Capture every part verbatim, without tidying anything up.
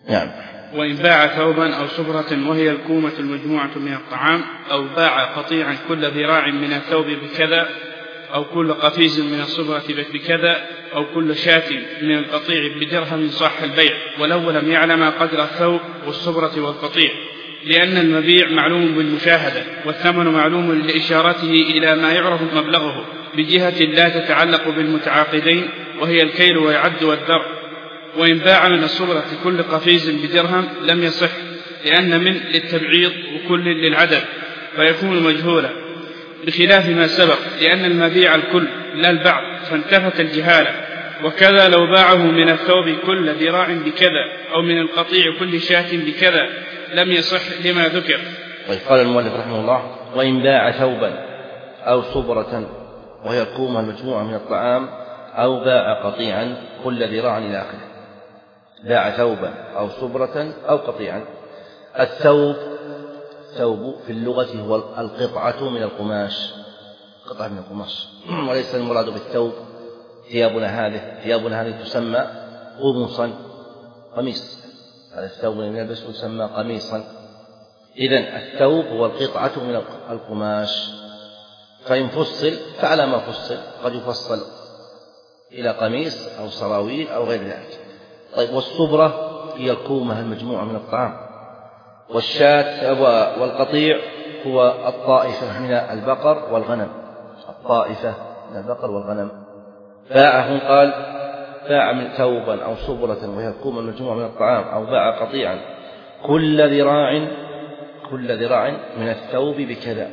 نعم. وإن باع ثوبا أو صبرة وهي الكومة المجموعة من الطعام، أو باع قطيعا كل ذراع من الثوب بكذا، أو كل قفيز من الصبرة بكذا، أو كل شاة من القطيع بدرهم، صح البيع ولو لم يعلم قدر الثوب والصبرة والقطيع، لأن المبيع معلوم بالمشاهدة، والثمن معلوم لإشارته إلى ما يعرف مبلغه بجهة لا تتعلق بالمتعاقدين، وهي الكيل والعد والذر. وإن باع من الصبرة كل قفيز بدرهم لم يصح، لأن من للتبعيض وكل للعدد فيكون مجهولا، بخلاف ما سبق، لأن المبيع الكل لا البعض فانتفت الجهالة. وكذا لو باعه من الثوب كل ذراع بكذا، أو من القطيع كل شاة بكذا، لم يصح لما ذكر. طيب، قال المؤلف رحمه الله: وإن باع ثوبا أو صبرة وهي الكومة المجموعة من الطعام، أو باع قطيعا كل ذراع إلى آخره. باع ثوبا أو صبرة أو قطيعا. الثوب ثوب في اللغة هو القطعة من القماش، قطعة من القماش، وليس المراد بالثوب ثيابنا هذه ثيابنا هذه تسمى قمصا، قميص. هذا الثوب الذي يلبسه يسمى قميصا. إذن الثوب هو القطعة من القماش، فإن فصل فعلى ما فصل، قد يفصل إلى قميص أو سراويل أو غير ذلك. طيب، والصبرة هي الكومة المجموعة من الطعام، والشاة والقطيع هو الطائفة من البقر والغنم، الطائفة من البقر والغنم. باعه قال: باع من ثوبا أو صبرة وهي الكومة المجموعة من الطعام، أو باع قطيعا كل ذراع كل ذراع من الثوب بكذا.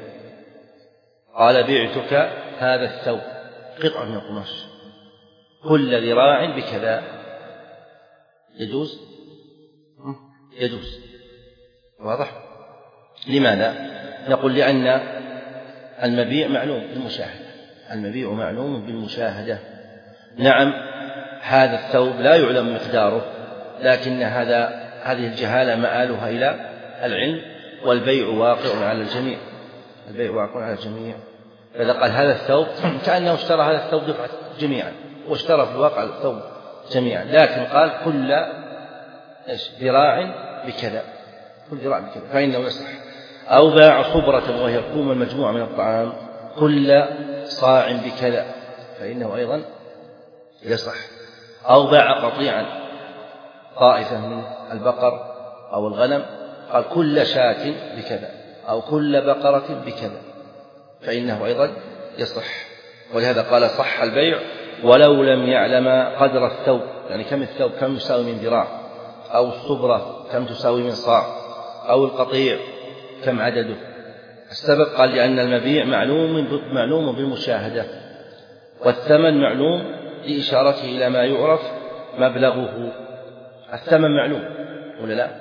قال: بعتك هذا الثوب، قطعة من القماش، كل ذراع بكذا. يجوز يجوز واضح؟ لماذا؟ نقول: لأن المبيع معلوم بالمشاهدة، المبيع معلوم بالمشاهدة. نعم، هذا الثوب لا يعلم مقداره، لكن هذا هذه الجهالة مآلها إلى العلم، والبيع واقع على الجميع، البيع واقع على الجميع. فإذا قال هذا الثوب كأنه اشترى هذا الثوب دفعة جميعا، واشترى في الواقع الثوب جميعا، لكن قال كل ذراع بكذا، كل ذراع بكذا، فإنه يصح. أو باع صبرة وهي الكومة المجموعة من الطعام كل صاع بكذا، فإنه أيضا يصح. أو باع قطيعا طائفة من البقر أو الغنم، قال كل شاة بكذا، أو كل بقرة بكذا، فإنه أيضا يصح. ولهذا قال: صح البيع ولو لم يعلم قدر الثوب، يعني كم الثوب، كم يساوي من ذراع، أو الصبرة كم تساوي من صاع، أو القطيع كم عدده. السبب قال: لأن المبيع معلوم معلوم بالمشاهدة، والثمن معلوم لإشارته إلى ما يعرف مبلغه. الثمن معلوم ولا لا؟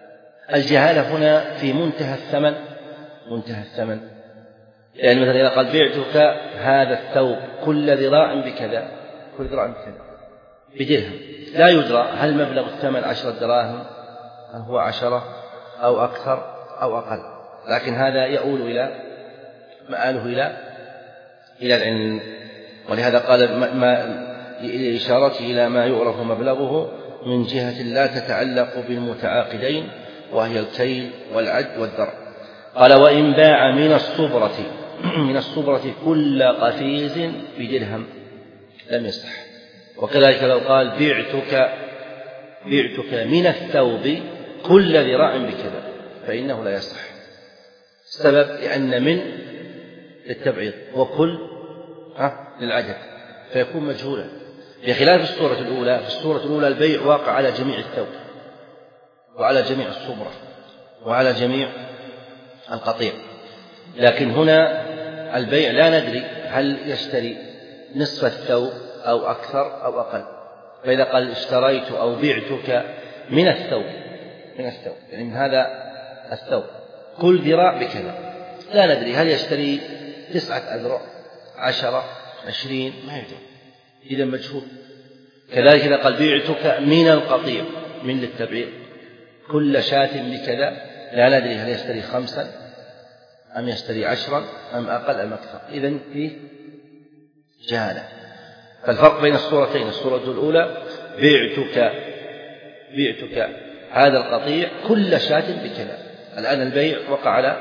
الجهالة هنا في منتهى الثمن، منتهى الثمن. يعني مثلا إذا قال: بعتك هذا الثوب كل ذراع بكذا، كل ذراع بكذا بدرهم، لا يدرى هل مبلغ الثمن عشرة دراهم، هل هو عشرة أو أكثر أو أقل، لكن هذا يؤول إلى مآله إلى إلى العلم. ولهذا قال: ما لإشارته إلى ما يعرف مبلغه من جهة لا تتعلق بالمتعاقدين، وهي الكيل والعد والذر. قال: وإن باع من الصبرة من الصبرة كل قفيز بدرهم لم يصح. وكذلك لو قال: بعتك بعتك من الثوب كل ذراع بكذا، فإنه لا يصح. السبب لأن من للتبعيض، وكل للعدد، فيكون مجهولا، بخلاف الصورة الأولى. في الصورة الأولى البيع واقع على جميع الثوب، وعلى جميع الصبرة، وعلى جميع القطيع. لكن هنا البيع لا ندري هل يشتري نصف الثوب أو أكثر أو أقل. فإذا قال: اشتريت أو بعتك من الثوب، من الثوب يعني من هذا الثوب كل ذراع بكذا، لا ندري هل يشتري تسعة أذرع، عشرة، عشرين، ما يدري، إذا مجهول. كذلك إذا قال: بعتك من القطيع، من للتبعير، كل شاة بكذا، لا ندري هل يشتري خمسا أم يشتري عشرا أم أقل أم أكثر، إذن فيه جهالة. فالفرق بين الصورتين: الصورة الأولى بعتك بعتك هذا القطيع كل شاة بكذا. الآن البيع وقع على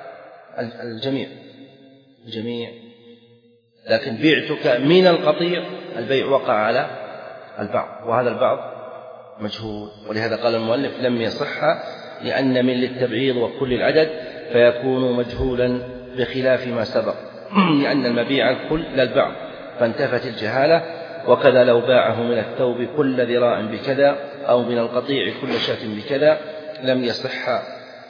الجميع الجميع لكن بعتك من القطيع، البيع وقع على البعض، وهذا البعض مجهول. ولهذا قال المؤلف لم يصح لأن من للتبعيض وكل العدد فيكون مجهولا بخلاف ما سبق، لأن المبيع الكل لا البعض فانتفت الجهالة. وكذا لو باعه من الثوب كل ذراع بكذا أو من القطيع كل شاة بكذا لم يصح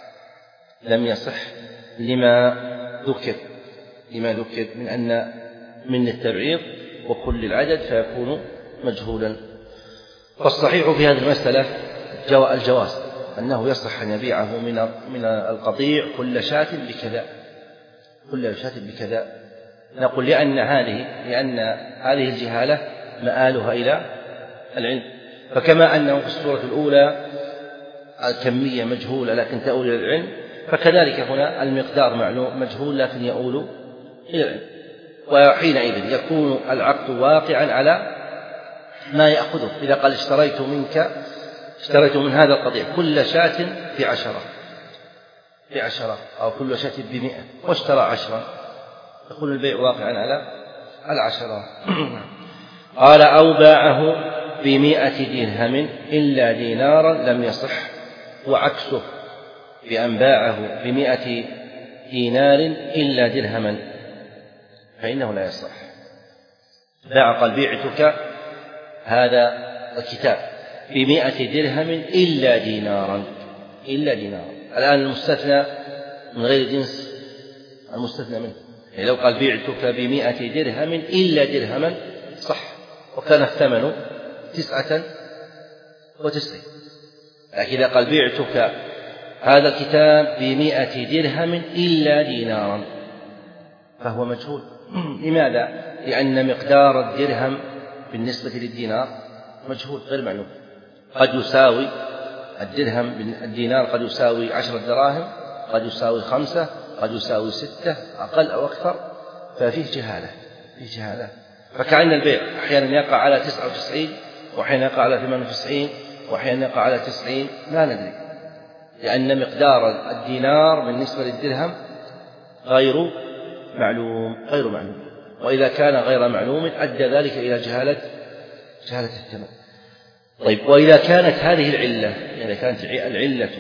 لم يصح لما ذكر لما ذكر من أن من التبعيض وكل العدد فيكون مجهولا. فالصحيح في هذه المسألة الجواز، أنه يصح أن يبيعه من من القطيع كل شاة بكذا كل شاة بكذا. نقول لأن هذه لأن هذه الجهالة مآلها إلى العلم، فكما أنه في الصورة الأولى الكمية مجهولة لكن تؤول إلى العلم، فكذلك هنا المقدار معلوم مجهول لكن يؤول إلى العلم. وحينئذ يكون العقد واقعا على ما يأخذه. إذا قال اشتريت منك اشتريت من هذا القطيع كل شاة بعشرة بعشرة أو كل شاة بمئة واشترى عشرا، يكون البيع واقعا على العشرة. قال أو باعه بمئة درهم إلا دينارا لم يصح، وعكسه بأن باعه بمئة دينار إلا درهما فإنه لا يصح. باع قال بعتك هذا الكتاب بمئة درهم إلا دينارا إلا دينارا. الآن المستثنى من غير جنس المستثنى منه، يعني لو قال بعتك بمئة درهم إلا درهما صح، وكان الثمن تسعة وتسعين. لكن إذا قال بعتك هذا الكتاب بمئة درهم إلا دينارا فهو مجهول. لماذا؟ لأن مقدار الدرهم بالنسبة للدينار مجهول غير معلوم. قد يساوي الدرهم الدينار قد يساوي عشرة دراهم، قد يساوي خمسة، قد يساوي ستة أقل أو أكثر، ففيه جهالة فيه جهالة. فكأن البيع أحيانا يقع على تسعة وتسعين وأحيانا يقع على ثمانية وتسعين وأحيانا يقع على تسعين، لا ندري، لأن مقدار الدينار بالنسبة للدرهم غير معلوم غير معلوم وإذا كان غير معلوم أدى ذلك إلى جهالة جهالة الثمن. طيب، وإذا كانت هذه العلة إذا كانت العلة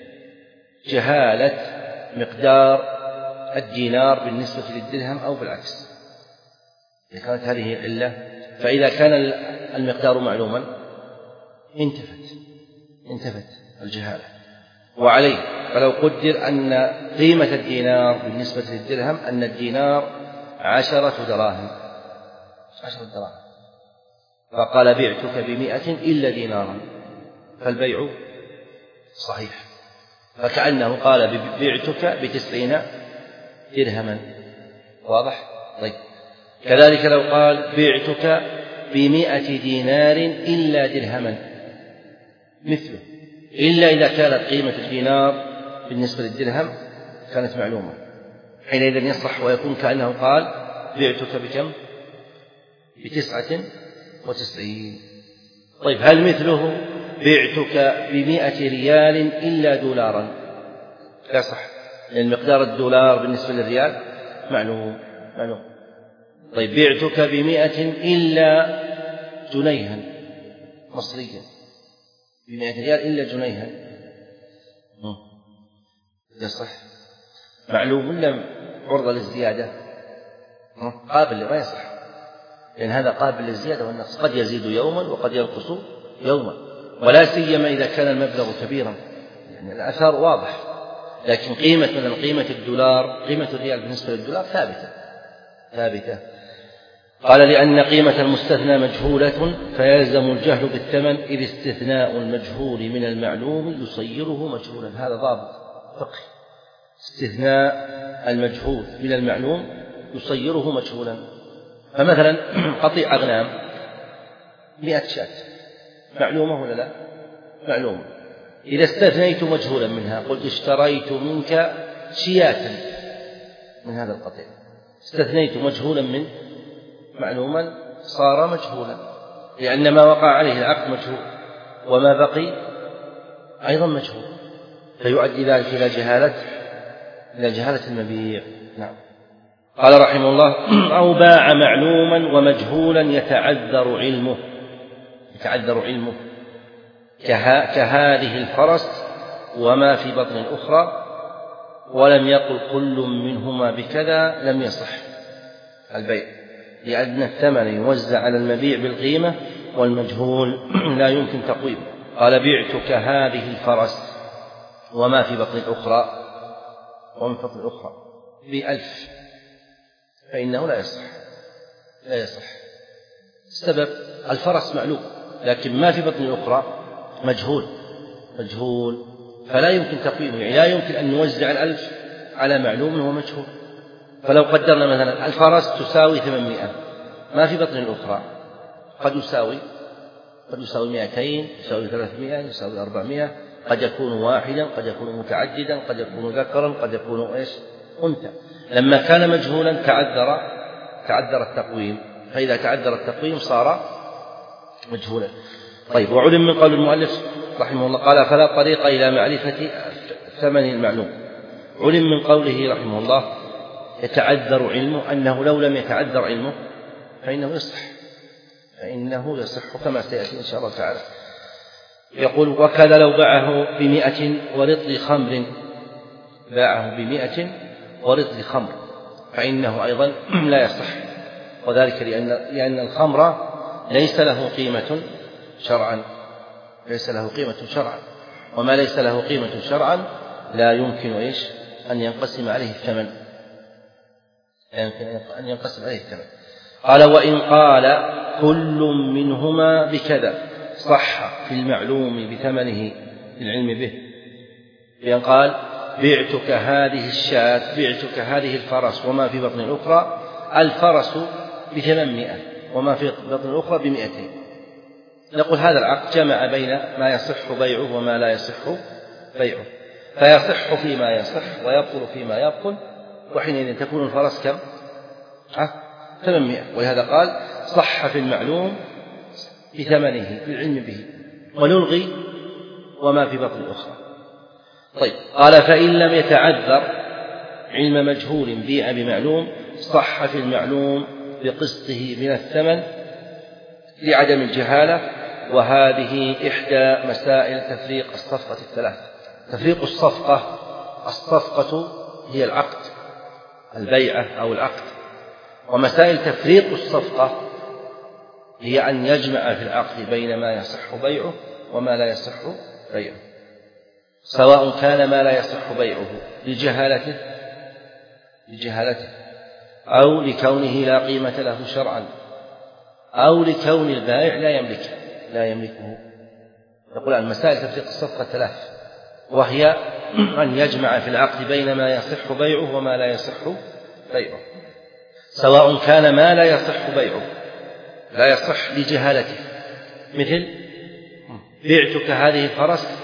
جهالة مقدار الدينار بالنسبة للدرهم أو بالعكس، إذا كانت هذه العلة، فإذا كان المقدار معلوما انتفت انتفت الجهالة. وعليه فلو قدر أن قيمة الدينار بالنسبة للدرهم أن الدينار عشرة دراهم عشرة دراهم فقال بعتك بمئة إلا دينارا فالبيع صحيح، فكأنه قال بعتك بتسعين درهما. واضح؟ طيب، كذلك لو قال بعتك بمئة دينار إلا درهما مثله، إلا إذا كانت قيمة الدينار بالنسبة للدرهم كانت معلومة، حينئذ يصح ويكون كأنه قال بعتك بكم؟ بتسعة وتسعين. طيب، هل مثله بعتك بمئة ريال إلا دولارا؟ لا صح، لأن مقدار الدولار بالنسبة للريال معلوم معلوم. طيب، بعتك بمئة إلا جنيها مصريا، بمئة ريال إلا جنيها يصح، معلوم ولا عرضة للزيادة؟ قابل ما يصح، لأن هذا قابل للزيادة والنقص، قد يزيد يوما وقد ينقص يوما، ولا سيما إذا كان المبلغ كبيرا، يعني الأثر واضح. لكن قيمة مثلا قيمة الدولار قيمة الريال بالنسبة للدولار ثابتة ثابتة. قال لأن قيمة المستثنى مجهولة فيلزم الجهل بالثمن، إذ استثناء المجهول من المعلوم يصيره مجهولا. هذا ضابط فقهي، استثناء المجهول من المعلوم يصيره مجهولا. فمثلا قطيع أغنام مئة شاة معلومة ولا لا؟ معلومة. إذا استثنيت مجهولا منها قلت اشتريت منك شياة من هذا القطيع، استثنيت مجهولا من معلوما صار مجهولا، لأن ما وقع عليه العقد مجهول وما بقي أيضا مجهول، فيؤدي ذلك إلى جهالة إلى جهالة المبيع. نعم. قال رحمه الله: أو باع معلوما ومجهولا يتعذر علمه يتعذر علمه كها كهذه الفرس وما في بطن الأخرى، ولم يقل كل منهما بكذا، لم يصح البيع، لأن الثمن يوزع على المبيع بالقيمة والمجهول لا يمكن تقويمه. قال: بعتك هذه الفرس وما في بطن الأخرى ومن في بطن الأخرى بألف، فإنه لا يصح لا يصح السبب الفرس معلوم، لكن ما في بطن الأخرى مجهول مجهول فلا يمكن تقويمه، يعني لا يمكن أن نوزع الألف على معلوم ومجهول. فلو قدرنا مثلا الفرس تساوي ثمانمائة، ما في بطن الأخرى قد يساوي قد يساوي مئتين، يساوي ثلاثمائة، يساوي أربعمائة، قد يكون واحدا، قد يكون متعددا، قد يكون ذكرا، قد يكون إيش أنثى. لما كان مجهولا تعذر تعذر التقويم، فإذا تعذر التقويم صار مجهولا. طيب، وعلم من قول المؤلف رحمه الله قال: فلا طريق إلى معرفة ثمن المعلوم. علم من قوله رحمه الله يتعذر علمه أنه لو لم يتعذر علمه فإنه يصح فإنه يصح كما سيأتي إن شاء الله تعالى. يقول: وكذا لو باعه بمئة ورطل خمر باعه بمئة ورطل خمر فإنه أيضا لا يصح، وذلك لأن لأن الخمر ليس له قيمة شرعا ليس له قيمة شرعا وما ليس له قيمة شرعا لا يمكن إيش أن ينقسم عليه الثمن لا يمكن أن ينقسم عليه الثمن. قال: وإن قال كل منهما بكذا صح في المعلوم بثمنه للعلم به، لأن قال: بعتك هذه الشاة بعتك هذه الفرس وما في بطن الأخرى، الفرس بثمانمائة وما في بطن الأخرى بمئتين، نقول هذا العقد جمع بين ما يصح بيعه وما لا يصح بيعه، فيصح فيما يصح ويبطل فيما يبطل، وحينئذ تكون الفرس كم؟ ثمانمائة. ولهذا قال: صح في المعلوم بثمنه بالعلم به، ونلغي وما في بطن الأخرى. طيب، قال: فإن لم يتعذر علم مجهول بيع بمعلوم صح في المعلوم بقسطه من الثمن لعدم الجهالة. وهذه إحدى مسائل تفريق الصفقة الثلاث. تفريق الصفقة الصفقة هي العقد، البيعة أو العقد، ومسائل تفريق الصفقة هي أن يجمع في العقد بين ما يصح بيعه وما لا يصح بيعه، سواء كان ما لا يصح بيعه لجهالته لجهالته أو لكونه لا قيمة له شرعا أو لكون البائع لا يملكه لا يملكه يقول عن مسائل تفريق الصفقة ثلاث، وهي أن يجمع في العقد بين ما يصح بيعه وما لا يصح بيعه، سواء كان ما لا يصح بيعه لا يصح لجهالته، مثل بعتك هذه الفرس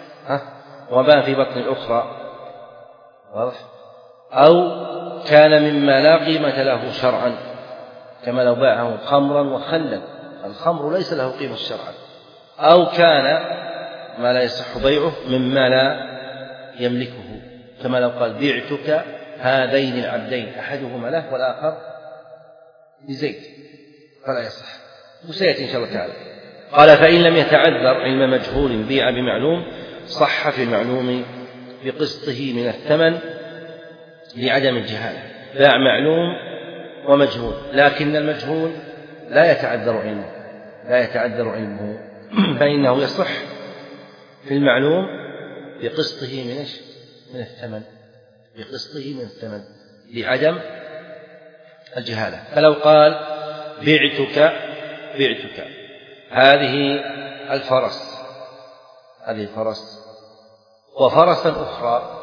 وما في بطن الأخرى، واضح؟ أو كان مما لا قيمة له شرعا، كما لو باعه خمرا وخلا، الخمر ليس له قيمة شرعا. أو كان ما لا يصح بيعه مما لا يملكه، كما لو قال: بعتك هذين العبدين أحدهما له والآخر لزيد، فلا يصح، وسيأتي إن شاء الله تعالى. قال: فإن لم يتعذر علم مجهول بيع بمعلوم صح في المعلوم بقسطه من الثمن لعدم الجهالة. باع معلوم ومجهول، لكن المجهول لا يتعذر علمه لا يتعذر علمه فإنه يصح في المعلوم بقسطه من من الثمن بقسطه من الثمن لعدم الجهالة. فلو قال: بعتك بعتك هذه الفرس هذه الفرس وفرسا أخرى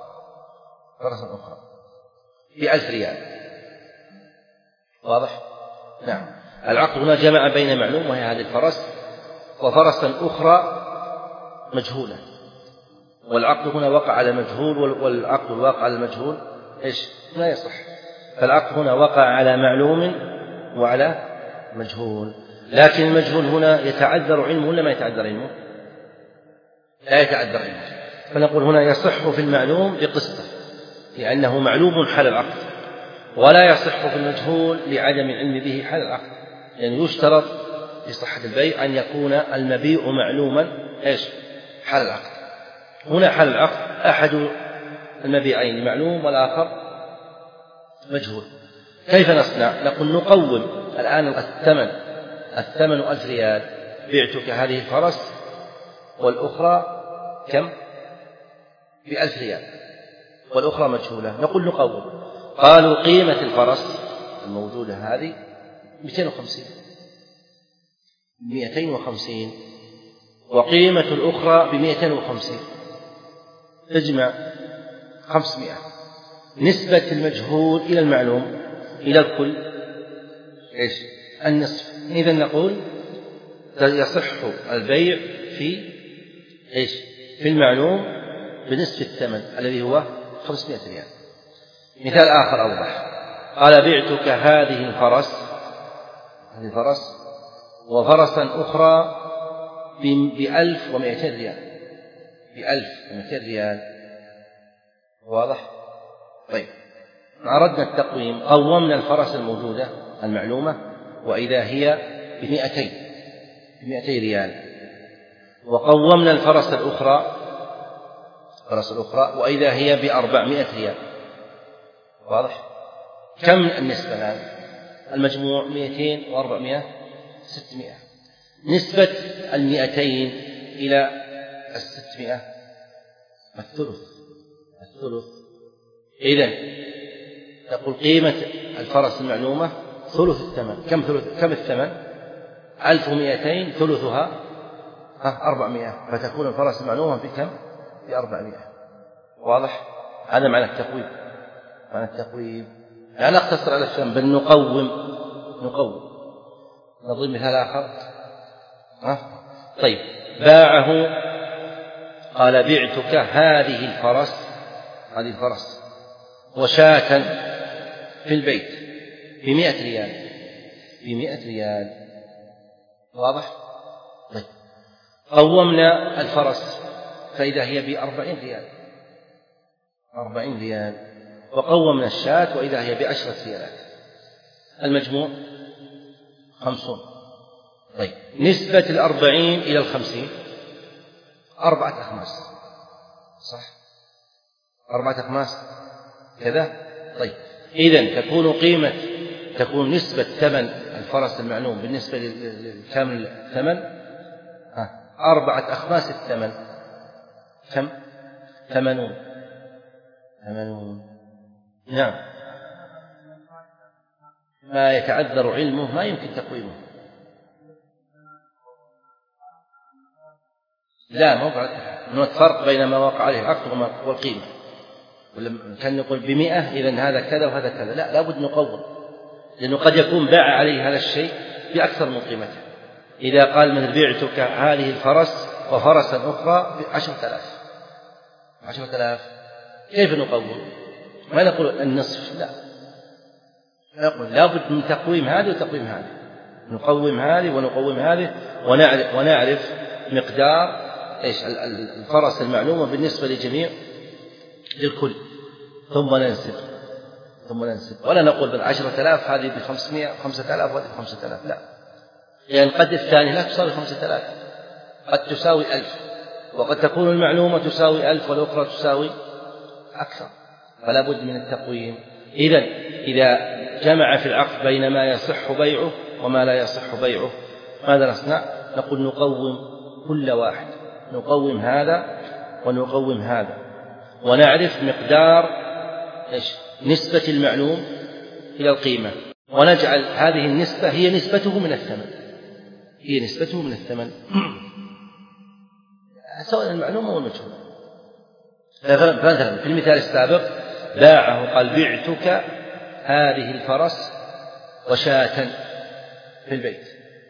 فرسا أخرى بألف ريال، واضح؟ نعم. العقد هنا جمع بين معلوم وهي هذه الفرس وفرسا أخرى مجهولة، والعقد هنا وقع على مجهول، والعقد الواقع على المجهول إيش؟ لا يصح. فالعقد هنا وقع على معلوم وعلى مجهول، لكن المجهول هنا يتعذر علمه ولا ما يتعذر علمه؟ لا يتعذر علمه. فنقول هنا يصح في المعلوم بقسطه لأنه معلوم حال العقد، ولا يصح في المجهول لعدم العلم به حال العقد، لأنه يعني يشترط في صحة البيع أن يكون المبيع معلوما إيش حال العقد. هنا حال العقد أحد المبيعين معلوم والآخر مجهول. كيف نصنع؟ نقول نقوم الآن الثمن الثمن ألف ريال، بعتك هذه الفرس والأخرى كم؟ بألف ريال والأخرى مجهولة. نقول نقوم. قالوا قيمة الفرس الموجودة هذه مئتين وخمسين مئتين وخمسين وقيمة الأخرى بمئتين وخمسين، تجمع خمسمائة. نسبة المجهول إلى المعلوم إلى الكل إيش؟ النصف. إذن نقول يصح البيع في إيش؟ في المعلوم بنصف الثمن الذي هو خمسمائة ريال. مثال آخر أوضح، قال بعتك هذه الفرس هذه الفرس وفرسا أخرى بألف ومئتين ريال بألف ومئتين ريال. واضح؟ طيب، عرضنا التقويم، قومنا الفرس الموجودة المعلومة وإذا هي بمئتين بمئتين ريال، وقومنا الفرس الأخرى الفرس الأخرى وإذا هي بأربعمائة ريال. واضح؟ كم النسبة الآن؟ المجموع مئتين وأربعمائة ستمائة. نسبة المئتين إلى الستمائة الثلث الثلث. إذن تقول قيمة الفرس المعلومة ثلث الثمن. كم ثلث؟ كم الثمن؟ ألف ومئتين ثلثها أربعمائة، فتكون الفرس المعلومة بكم؟ بأربعمائة. واضح؟ هذا معنى التقويم. معنى التقويم لا نقتصر على الثمن بل نقوم نقوم. نضرب مثال آخر. أه؟ طيب، باعه قال بعتك هذه الفرس هذه الفرس وشاة في البيت بمئة ريال بمئة ريال. واضح؟ طيب، قومنا الفرس فإذا هي بأربعين ريال أربعين ريال، وقومنا الشاة وإذا هي بعشرة ريالات، المجموع خمسون. طيب، نسبة الأربعين إلى الخمسين أربعة أخماس، صح؟ أربعة أخماس كذا. طيب، إذن تكون قيمة تكون نسبة ثمن الفرس المعلوم بالنسبة لكامل الثمن أربعة أخماس الثمن. كم؟ ثمانون ثمانون. نعم، ما يتعذر علمه ما يمكن تقويمه. لا، موقع هناك فرق بين ما وقع عليه العقد والقيمة. كان نقول بمئة إذن هذا كذا وهذا كذا، لا، لابد نقوم، لأنه قد يكون باع عليه هذا الشيء بأكثر من قيمته. إذا قال من بعتك هذه الفرس وفرسا أخرى بعشرة آلاف عشرة آلاف، كيف نقوم؟ ما نقول النصف، لا، نقول لابد من تقويم هذه وتقويم هذه، نقوم هذه ونقوم هذه ونعرف, ونعرف مقدار إيش الفرس المعلومة بالنسبة لجميع للكل، ثم ننسب ثم ننسب ولا نقول بالعشرة آلاف هذه بخمسمائة خمسة آلاف وهذه بخمسة آلاف، لا، لأن يعني قد الثاني لا تساوي خمسة آلاف، قد تساوي ألف، وقد تكون المعلومة تساوي ألف والأخرى تساوي أكثر، فلا بد من التقويم. إذن إذا جمع في العقد بين ما يصح بيعه وما لا يصح بيعه ماذا نصنع؟ نقول نقوم كل واحد، نقوم هذا ونقوم هذا، ونعرف مقدار إيش نسبة المعلوم إلى القيمة، ونجعل هذه النسبة هي نسبته من الثمن هي نسبته من الثمن سواء المعلومة والمجهول. فمثلا في المثال السابق باعه قال بعتك هذه الفرس وشاة في البيت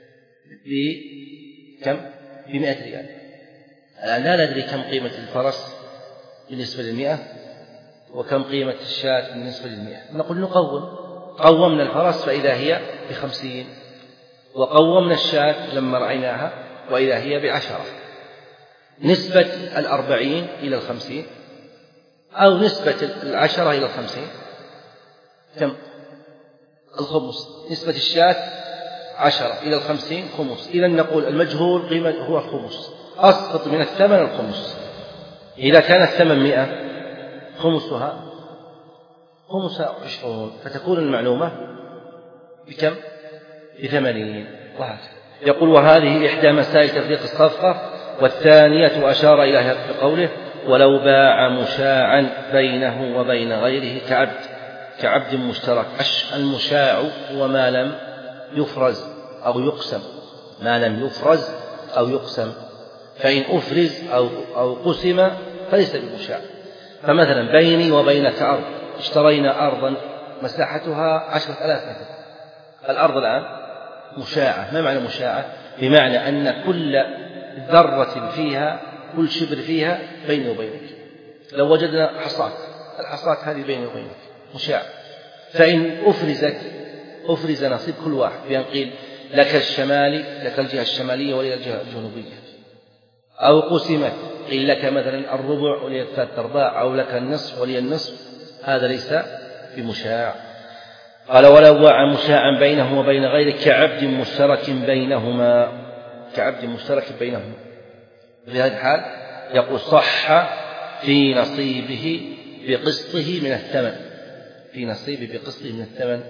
بكم؟ بمئة ريال. الآن لا ندري كم قيمة الفرس بالنسبة للمئة وكم قيمة الشاة بالنسبة للمئة، نقول نقوم. قومنا الفرس فإذا هي بخمسين، وقومنا الشاة لما رأيناها وإذا هي بعشرة. نسبة الأربعين إلى الخمسين أو نسبة العشرة إلى الخمسين كم؟ الخمس. نسبة الشاة عشرة إلى الخمسين خمس. إذا نقول المجهول قيمة هو الخمس، أسقط من الثمن الخمس. إذا كان الثمن مئة خمسها خمسها عشرون، فتكون المعلومة بكم؟ بثمانين. وهكذا يقول وهذه إحدى مسائل تفريق الصفقة. والثانية أشار إليها بقوله ولو باع مشاعا بينه وبين غيره كعبد كعبد مشترك. المشاع هو ما لم يفرز أو يقسم، ما لم يفرز أو يقسم، فإن أفرز أو, أو قسم فليس بمشاع. فمثلا بيني وبينك أرض، اشترينا أرضا مساحتها عشرة آلاف متر، الأرض الآن مشاعة. ما معنى مشاعة؟ بمعنى أن كل ذرة فيها، كل شبر فيها بيني وبينك. لو وجدنا حصاة، الحصاة هذه بيني وبينك مشاع. فإن أفرزت أفرز نصيب كل واحد، بأن قيل لك الشمالي، لك الجهة الشمالية ولي الجهة الجنوبية، أو قسمت قيل لك مثلا الربع ولي الثلاث أرباع، أو لك النصف ولي النصف، هذا ليس بمشاع. قال ولو باع مشاعا بينه وبين غيره كعبد مشترك بينهما كعبد مشترك بينهما في هذه الحال يقول صح في نصيبه بقسطه من الثمن، في نصيبه بقسطه من الثمن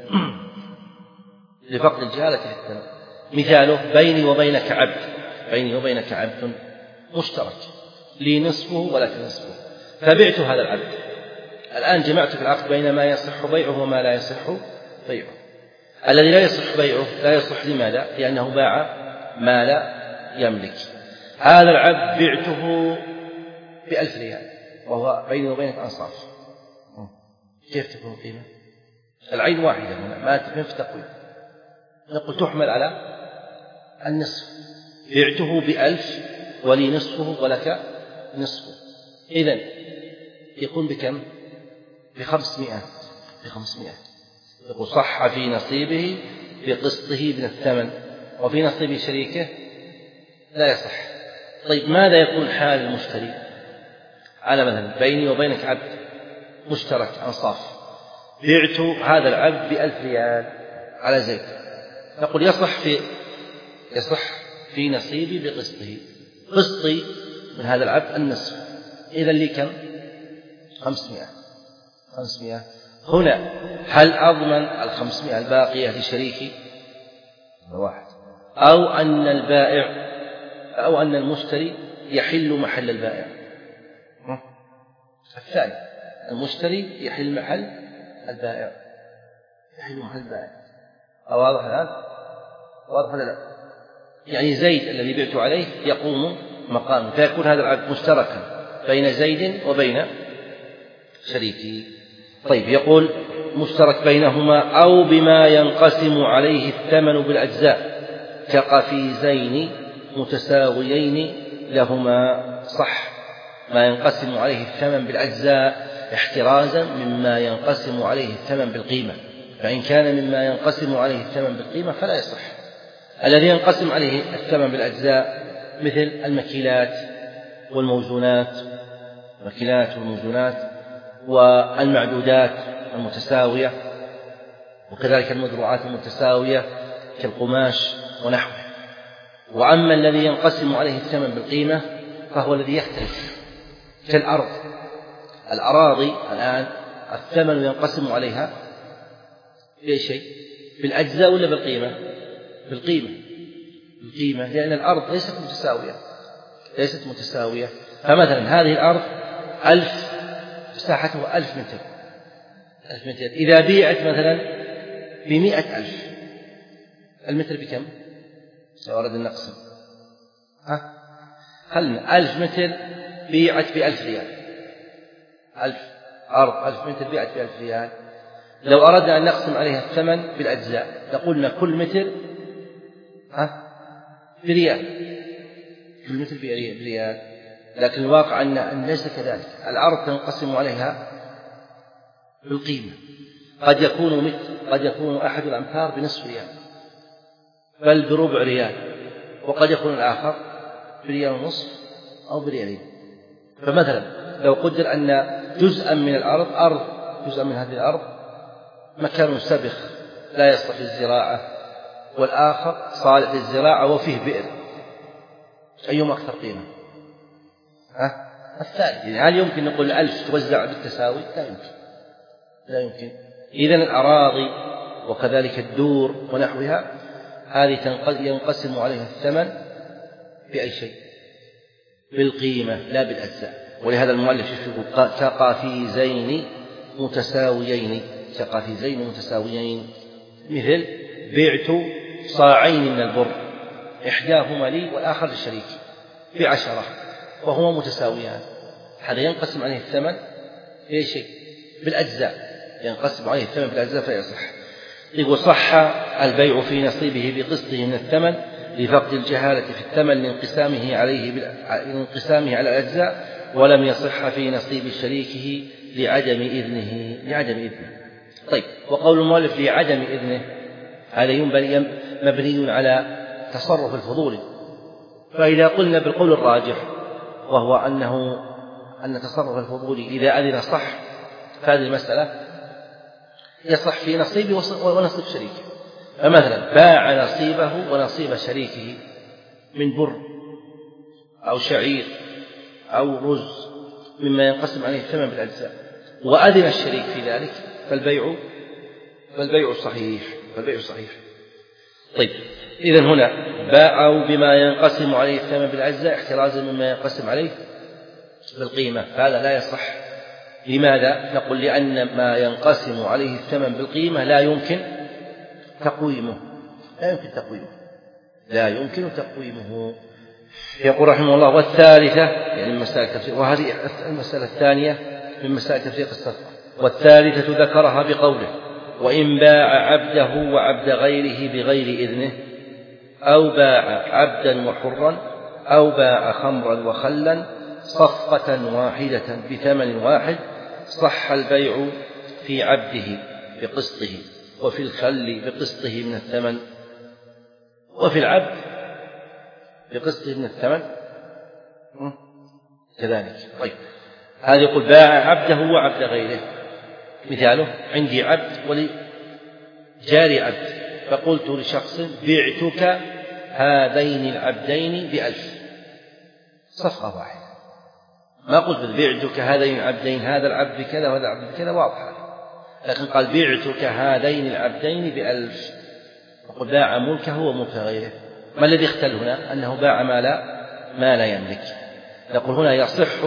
لفقد الجهالة في الثمن. مثاله بيني وبينك عبد، بيني وبينك عبد مشترك، لي نصفه ولك نصفه، فبعت هذا العبد. الآن جمعت في العقد بين ما يصح بيعه وما لا يصح بيعه. الذي لا يصح بيعه لا يصح لماذا؟ لأنه باع ما لا يملك. هذا العبد بعته بألف ريال وهو بيني وبينك أنصاف، كيف تكون قيمة؟ العين واحدة ما تفهم في تقويم، نقول تحمل على النصف. بعته بألف ولي نصفه ولك نصفه، إذن يكون بكم؟ بخمسمائة بخمسمائة يقول صح في نصيبه بقسطه من الثمن، وفي نصيب شريكه لا يصح. طيب ماذا يكون حال المشتري؟ أنا مثلا بيني وبينك عبد مشترك أنصاف، بعت هذا العبد بألف ريال على زيت، نقول يصح في يصح في نصيبي بقسطه، قسطي من هذا العبد النصف، إذا لي كم؟ خمسمائة خمسمائة. هنا هل أضمن الخمسمائة الباقية لشريكي واحد، أو أن البائع أو أن المشتري يحل محل البائع؟ الثاني، المشتري يحل محل البائع، يحل محل البائع. واضح الآن؟ واضح ولا لا؟ يعني زيد الذي بعت عليه يقوم مقامه، فيكون هذا العقد مشتركا بين زيد وبين شريكه. طيب يقول مشترك بينهما أو بما ينقسم عليه الثمن بالأجزاء كقفيزين متساويين لهما، صح ما ينقسم عليه الثمن بالأجزاء احترازا مما ينقسم عليه الثمن بالقيمة، فإن كان مما ينقسم عليه الثمن بالقيمة فلا يصح. الذي ينقسم عليه الثمن بالأجزاء مثل المكيلات والموزونات، المكيلات والموزونات والمعدودات المتساوية، وكذلك المزروعات المتساوية كالقماش ونحوه. وأما الذي ينقسم عليه الثمن بالقيمة فهو الذي يختلف كالأرض. الأراضي الآن الثمن ينقسم عليها بأي شيء؟ بالأجزاء ولا بالقيمة؟ بالقيمة بالقيمة لأن الأرض ليست متساوية ليست متساوية فمثلا هذه الأرض ألف مساحته ألف متر ألف متر، إذا بيعت مثلا بمئة ألف، المتر بكم؟ لو أردنا نقسم ها خلنا ألف متر بيعت بألف ريال، ألف أرض ألف متر بيعت بألف ريال. لو أردنا أن نقسم عليها الثمن بالأجزاء لقلنا كل متر ها بريال، كل متر بريال، لكن الواقع أن ليس كذلك. الأرض تنقسم عليها بالقيمة، قد يكون متر قد يكون أحد الأمتار بنصف ريال بل بربع ريال، وقد يكون الآخر بريال ونصف أو بريالين. فمثلا لو قدر أن جزءا من الأرض أرض جزءا من هذه الأرض مكان سبخ لا يصلح للزراعة، والآخر صالح للزراعة وفيه بئر، أيهما أكثر قيمة؟ ها؟ الثالث. يعني هل يمكن نقول ألف توزع بالتساوي؟ لا يمكن، لا يمكن. إذن الأراضي وكذلك الدور ونحوها هذه ينقسم عليها الثمن بأي شيء؟ بالقيمة لا بالأجزاء. ولهذا المؤلف يقول كقافيزين متساويين، كقافيزين متساويين، مثل بعت صاعين من البر إحداهما لي والآخر للشريك بعشرة وهما متساويان، هذا ينقسم عليه الثمن بأي شيء؟ بالأجزاء، ينقسم عليه الثمن بالأجزاء فيصح. يقول صح البيع في نصيبه بقسطه من الثمن لفقد الجهالة في الثمن لانقسامه عليه لانقسامه على الأجزاء، ولم يصح في نصيب شريكه لعدم إذنه لعدم إذنه. طيب، وقول المؤلف لعدم إذنه هذا مبني على تصرف الفضولي. فإذا قلنا بالقول الراجح وهو أنه أن تصرف الفضولي إذا أذن صح، فهذه المسألة يصح في نصيبه ونصيب شريكه. فمثلا باع نصيبه ونصيب شريكه من بر أو شعير أو رز مما ينقسم عليه الثمن بالأجزاء، وأذن الشريك في ذلك، فالبيع فالبيع صحيح فالبيع صحيح. طيب، إذن هنا باعوا بما ينقسم عليه الثمن بالأجزاء احترازا مما ينقسم عليه بالقيمة، فهذا لا يصح. لماذا؟ نقول لأن ما ينقسم عليه الثمن بالقيمة لا يمكن تقويمه لا يمكن تقويمه لا يمكن تقويمه. يقول رحمه الله: والثالثة، يعني من مسائل التفريق، وهذه المسألة الثانية من مسائل تفريق الصفقة. والثالثة ذكرها بقوله: وإن باع عبده وعبد غيره بغير إذنه، أو باع عبدا وحرا، أو باع خمرا وخلا صفقة واحدة بثمن واحد، صح البيع في عبده بقسطه، وفي الخل بقسطه من الثمن، وفي العبد بقسطه من الثمن كذلك. طيب، هذا يقول باع عبده وعبد غيره. مثاله: عندي عبد ولي جاري عبد، فقلت لشخص: بعتك هذين العبدين بألف، صفقة واحدة. ما قلت بعتك هذين العبدين، هذا العبد كذا وهذا العبد كذا، واضح، لكن قال بعتك هذين العبدين بألف، وقل باع ملكه وملك غيره. ما الذي اختل هنا؟ أنه باع ما لا ما لا يملك. نقول هنا يصح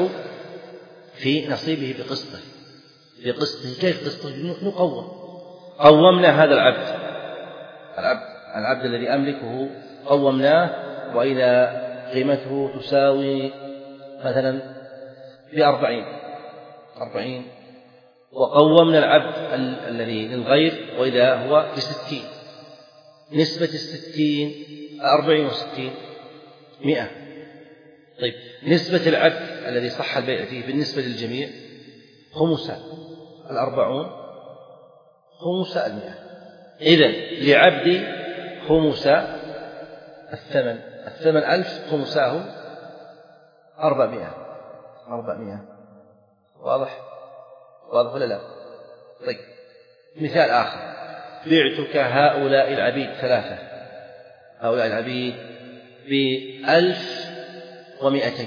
في نصيبه بقسطه بقسطه كيف قسطه؟ نقوم قومنا هذا العبد العبد العبد الذي أملكه قومناه، وإذا قيمته تساوي مثلا بأربعين أربعين وقومنا العبد ال- الذي للغير وإذا هو بستين، نسبة الستين أربعين وستين مئة. طيب، نسبة العبد الذي صح البيع فيه بالنسبة للجميع خمسة الأربعون خمسة المئة. إذن لعبدي خمس الثمن الثمن ألف، خمساه أربعمائة أربعمائة. واضح واضح ولا لا؟ طيب، مثال آخر: بعتك هؤلاء العبيد ثلاثة هؤلاء العبيد بألف ومئتين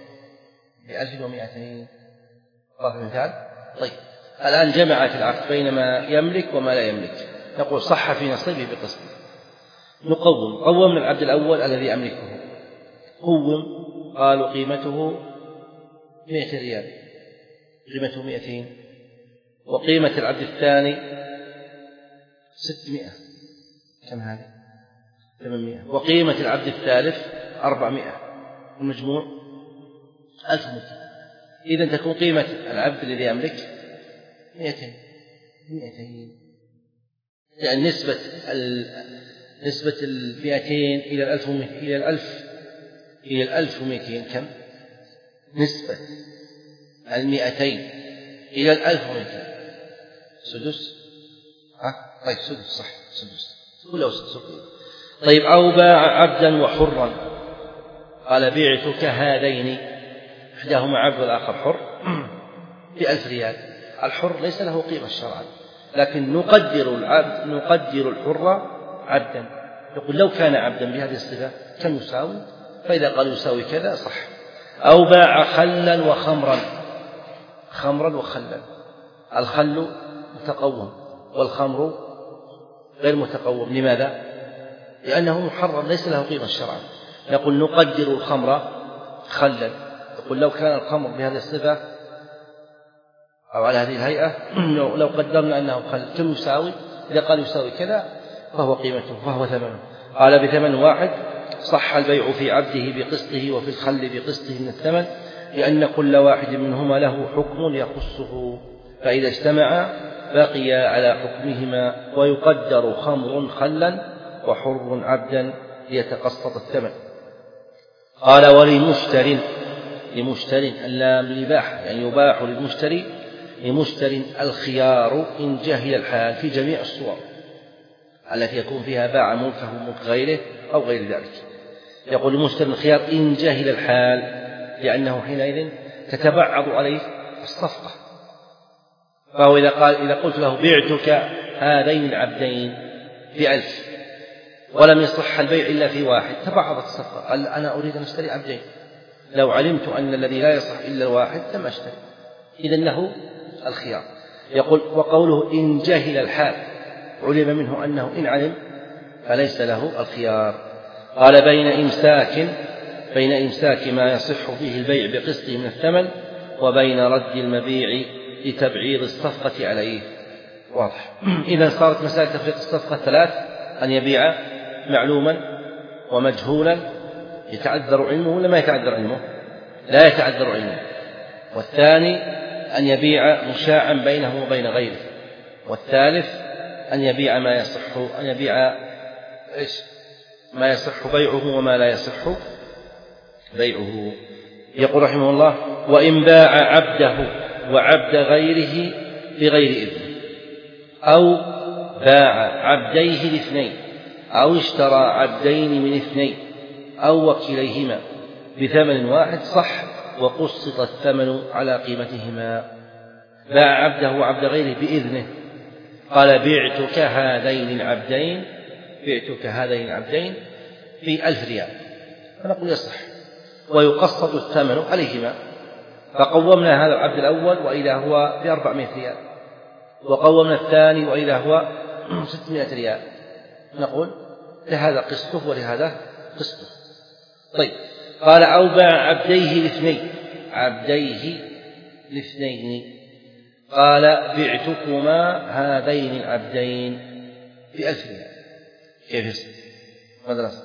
بألف ومئتين. واضح المثال؟ طيب، الآن جمع في العقد بين ما يملك وما لا يملك. نقول صح في نصيبه بقسط. نقوم قومنا العبد الأول الذي أملكه، قوم قالوا قيمته مئة ريال، قيمته مئتين، وقيمة العبد الثاني ستمائة، كم هذه؟ ثمانمائة، وقيمة العبد الثالث أربعمائة، المجموع ألف ومئتين. إذن تكون قيمة العبد الذي يملك مئتين مئتين يعني نسبة ال... نسبة المئتين إلى الألف ومئتين إلى الألف إلى الألف ومئتين كم؟ نسبة المئتين إلى الألف ومئتين سدس. ها؟ طيب، سدس صح، سدس كله سدس. طيب، أو باع عبدا وحرا، قال بعتك هذين إحداهما عبد والآخر حر بألف ريال. الحر ليس له قيمة شرعا، لكن نقدر العبد نقدر الحر عبدا. يقول لو كان عبدا بهذه الصفة كم يساوي؟ فإذا قال يساوي كذا صح. أو باع خلا وخمرا، خمرا وخلا، الخل متقوم والخمر غير متقوم. لماذا؟ لأنه محرم ليس له قيمة شرعا. نقول نقدر الخمر خلا. يقول لو كان الخمر بهذه الصفة أو على هذه الهيئة لو قدرنا أنه خل كم يساوي؟ إذا قال يساوي كذا فهو قيمته فهو ثمنه. قال بثمن واحد صح البيع في عبده بقسطه وفي الخل بقسطه من الثمن، لأن كل واحد منهما له حكم يخصه، فإذا اجتمعا بقي على حكمهما، ويقدر خمر خلا وحر عبدا ليتقسط الثمن. قال ولمشتر، لمشتر اللام للإباحة، يعني يباح للمشتري لمشتر الخيار إن جهل الحال في جميع الصور التي يكون فيها باع ملكه ملك غيره أو غير ذلك. يقول المشتري الخيار إن جهل الحال، لأنه حينئذ تتبعض عليه الصفقة. فهو إذا قال إذا قلت له بعتك هذين العبدين بألف ولم يصح البيع إلا في واحد، تبعضت الصفقة. قال أنا أريد أن أشتري عبدين، لو علمت أن الذي لا يصح إلا الواحد لم أشتري، إذن له الخيار. يقول وقوله إن جهل الحال علم منه أنه إن علم فليس له الخيار. قال بين إمساك بين إمساك ما يصح فيه البيع بقسطه من الثمن وبين رد المبيع لتبعيض الصفقة عليه. واضح. إذا صارت مسائل تفريق الصفقة ثلاث: أن يبيع معلوما ومجهولا يتعذر علمه ولا ما يتعذر علمه؟ لا يتعذر علمه. والثاني أن يبيع مشاعا بينه وبين غيره. والثالث أن يبيع ما يصح أن يبيع إيش ما يصح بيعه وما لا يصح بيعه. يقول رحمه الله: وإن باع عبده وعبد غيره بغير إذن، أو باع عبديه الاثنين، أو اشترى عبدين من اثنين، أو وكليهما بثمن واحد صح وقسط الثمن على قيمتهما. باع عبده وعبد غيره بإذنه، قال بعتك هذين العبدين بعتك هذين العبدين في ألف ريال، فنقول يصح ويقسط الثمن عليهما. فقومنا هذا العبد الأول وإذا هو بأربعمائة ريال، وقومنا الثاني وإذا هو ستمائة ريال، نقول لهذا قسطه ولهذا قسطه. طيب، قال أو باع عبديه الاثنين عبديه الاثنين قال بعتكما هذين العبدين بألف ريال. كيف يصير؟ ماذا نصير؟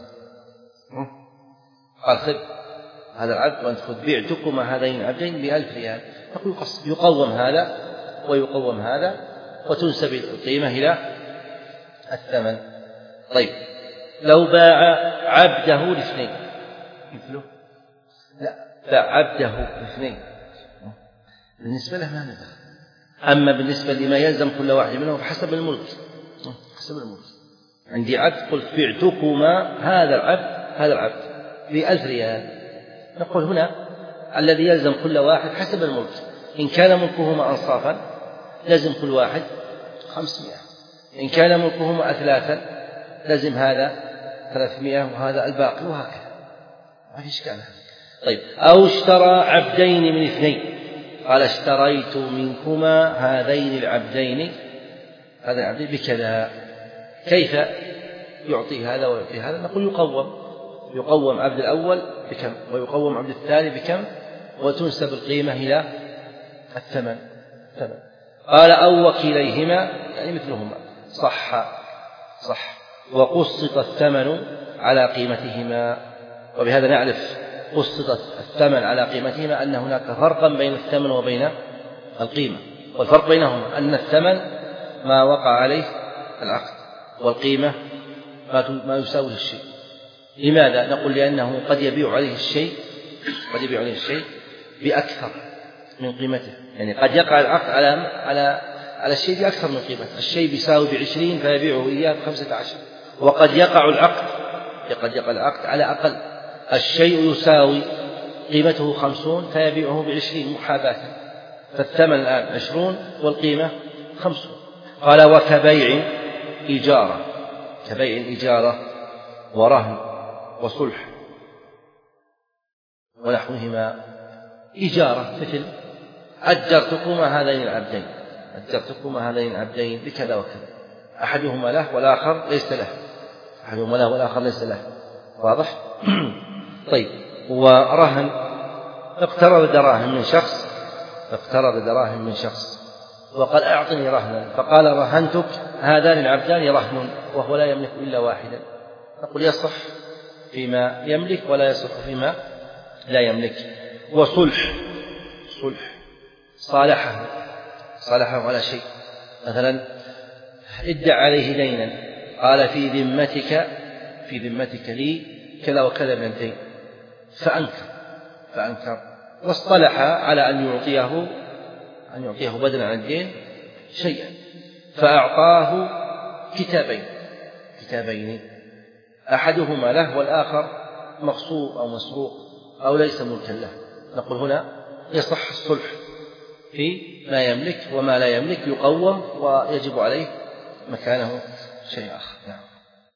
قال خذ هذا العبد وأنت خذ بعتكما هذين العبدين بألف ريال. نقول يقوم هذا ويقوم هذا وتنسب القيمة إلى الثمن. طيب، لو باع عبده الاثنين مثله لا باع عبده الاثنين بالنسبة له ما ندخل. أما بالنسبة لما يلزم كل واحد منهم فحسب الملك حسب الملك. عندي عبد قلت بعتكما هذا العبد هذا العبد بألف ريال، نقول هنا الذي يلزم كل واحد حسب الملك. إن كان ملكهما أنصافا لازم كل واحد خمسمائة، إن كان ملكهما أثلاثا لازم هذا ثلاثمائة وهذا الباقي، وهكذا ما في إشكال. طيب، أو اشترى عبدين من اثنين، قال اشتريت منكما هذين العبدين هذا العبدين بكذا. كيف يعطي هذا ويعطي هذا؟ نقول يقوم يقوم عبد الأول بكم ويقوم عبد الثاني بكم وتنسب القيمة إلى الثمن. ثمن. قال أو وكليهما يعني مثلهما صح صح وقسط الثمن على قيمتهما. وبهذا نعرف قسط الثمن على قيمتهما أن هناك فرقا بين الثمن وبين القيمة، والفرق بينهما أن الثمن ما وقع عليه العقد، والقيمة ما يساوي الشيء. لماذا؟ نقول لأنه قد يبيع عليه الشيء قد يبيع عليه الشيء بأكثر من قيمته، يعني قد يقع العقد على على على الشيء بأكثر من قيمته. الشيء بيساوي بعشرين فيبيعه إياه بخمسة عشر، وقد يقع العقد قد يقع العقد على أقل. الشيء يساوي قيمته خمسون فيبيعه بعشرين محاباة، فالثمن الآن عشرون والقيمة خمسون. قال وكبيع إجارة، كبيع إجارة ورهن وصلح ونحوهما. إجارة مثل أجرتكما هذين العبدين، أجرتكما هذين العبدين بكذا وكذا، أحدهما له والآخر ليس له، أحدهما له والآخر ليس له، واضح؟ طيب. ورهن اقترض دراهم من شخص، اقترض دراهم من شخص وقال أعطني رهنا، فقال رهنتك هذان العبدان رهن وهو لا يملك إلا واحدا، نقول يصح فيما يملك ولا يصح فيما لا يملك. وصلح، صلح صالحه، صالحه على شيء، مثلا ادعى عليه دينا، قال في ذمتك في ذمتك لي كذا وكذا من الدين، فأنكر فأنكر واصطلح على أن يعطيه أن يعطيه بدلا عن الدين شيئا، فأعطاه كتابين كتابين أحدهما له والآخر مغصوب أو مسروق أو ليس ملكا له، نقول هنا يصح الصلح في ما يملك، وما لا يملك يقوم ويجب عليه مكانه شيء آخر. نعم.